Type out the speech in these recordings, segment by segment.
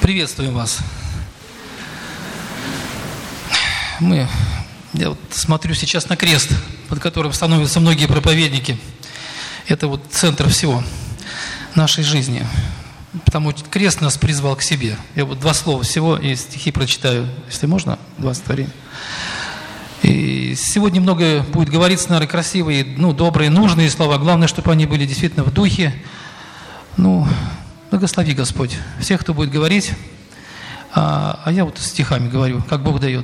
Приветствуем вас. Я вот смотрю сейчас на крест, под которым становятся многие проповедники. Это вот центр всего нашей жизни. Потому что крест нас призвал к себе. Я вот 2 слова всего и стихи прочитаю, если можно, 2 стихотворения. И сегодня много будет говориться, наверное, красивые, добрые, нужные слова. Главное, чтобы они были действительно в духе. Благослови Господь всех, кто будет говорить. А я вот стихами говорю, как Бог дает.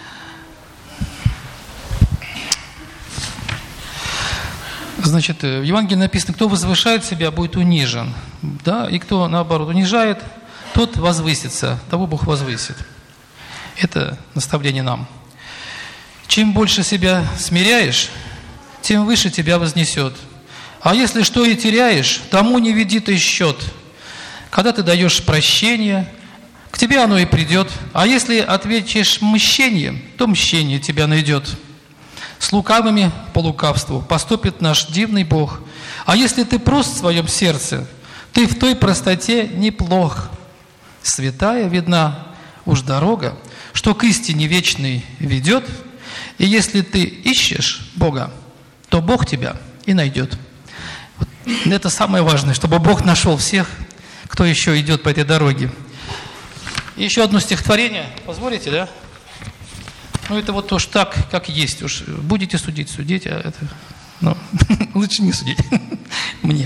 Значит, в Евангелии написано, кто возвышает себя, будет унижен. Да? И кто, наоборот, унижает, тот возвысится, того Бог возвысит. Это наставление нам. Чем больше себя смиряешь, тем выше тебя вознесет. А если что и теряешь, тому не веди ты счет. Когда ты даешь прощение, к тебе оно и придет. А если ответишь мщением, то мщение тебя найдет. С лукавыми по лукавству поступит наш дивный Бог. А если ты прост в своем сердце, ты в той простоте неплох. Святая видна уж дорога, что к истине вечной ведет. И если ты ищешь Бога, то Бог тебя и найдет. Это самое важное, чтобы Бог нашел всех, кто еще идет по этой дороге. Еще одно стихотворение, позволите, да? Это вот уж так, как есть. Уж будете судить, а это, лучше не судить мне.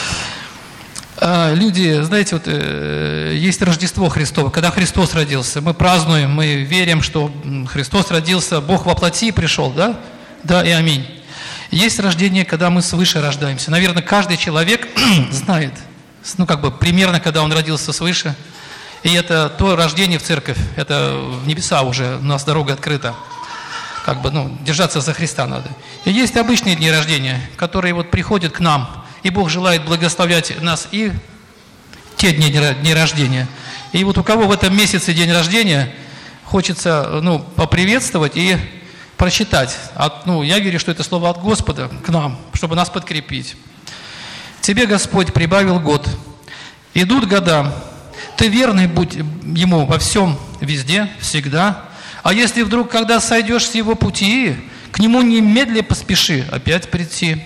Люди, знаете, вот есть Рождество Христово, когда Христос родился. Мы празднуем, мы верим, что Христос родился, Бог во плоти пришел, да? Да и аминь. Есть рождение, когда мы свыше рождаемся. Наверное, каждый человек знает, примерно, когда он родился свыше. И это то рождение в церковь, это в небеса уже, у нас дорога открыта. Держаться за Христа надо. И есть обычные дни рождения, которые вот приходят к нам, и Бог желает благословлять нас и те дни рождения. И вот у кого в этом месяце день рождения, хочется, поприветствовать и прочитать. Я верю, что это слово от Господа к нам, чтобы нас подкрепить. Тебе Господь прибавил год. Идут года. Ты верный будь Ему во всем, везде, всегда. А если вдруг, когда сойдешь с Его пути, к Нему немедля поспеши опять прийти.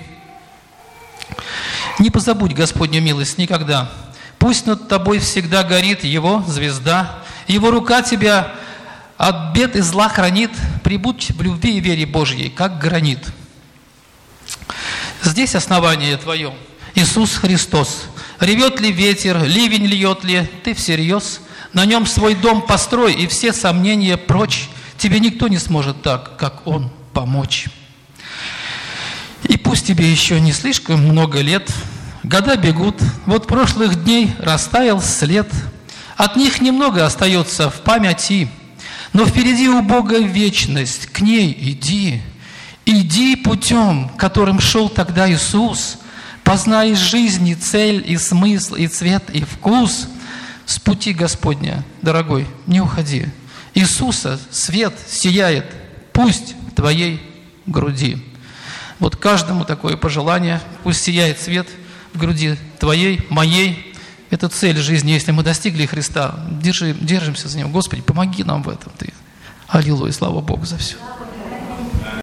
Не позабудь Господню милость никогда. Пусть над тобой всегда горит Его звезда. Его рука тебя от бед и зла хранит. Прибудь в любви и вере Божьей, как гранит. Здесь основание твое, Иисус Христос. Ревет ли ветер, ливень льет ли, ты всерьез на нем свой дом построй, и все сомнения прочь. Тебе никто не сможет так, как Он, помочь. И пусть тебе еще не слишком много лет, года бегут, вот прошлых дней растаял след. От них немного остается в памяти, но впереди у Бога вечность, к ней иди. Иди путем, которым шел тогда Иисус. Познай жизни цель и смысл, и цвет, и вкус. С пути Господня, дорогой, не уходи. Иисуса свет сияет, пусть в твоей груди. Вот каждому такое пожелание, пусть сияет свет в груди твоей, моей. Это цель жизни, если мы достигли Христа. Держимся за Него. Господи, помоги нам в этом. Ты. Аллилуйя, слава Богу за все.